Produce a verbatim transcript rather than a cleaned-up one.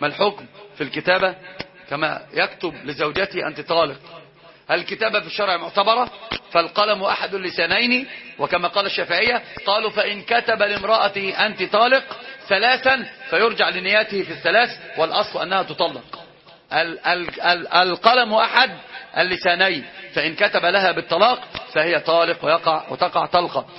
ما الحكم في الكتابة كما يكتب لزوجته أنت طالق؟ هل الكتابة في الشرع معتبرة؟ فالقلم أحد اللسانين، وكما قال الشافعية قالوا فإن كتب لامرأته أنت طالق ثلاثا فيرجع لنياته في الثلاث، والأصل أنها تطلق. ال ال ال القلم أحد اللسانين، فإن كتب لها بالطلاق فهي طالق ويقع وتقع طلقة.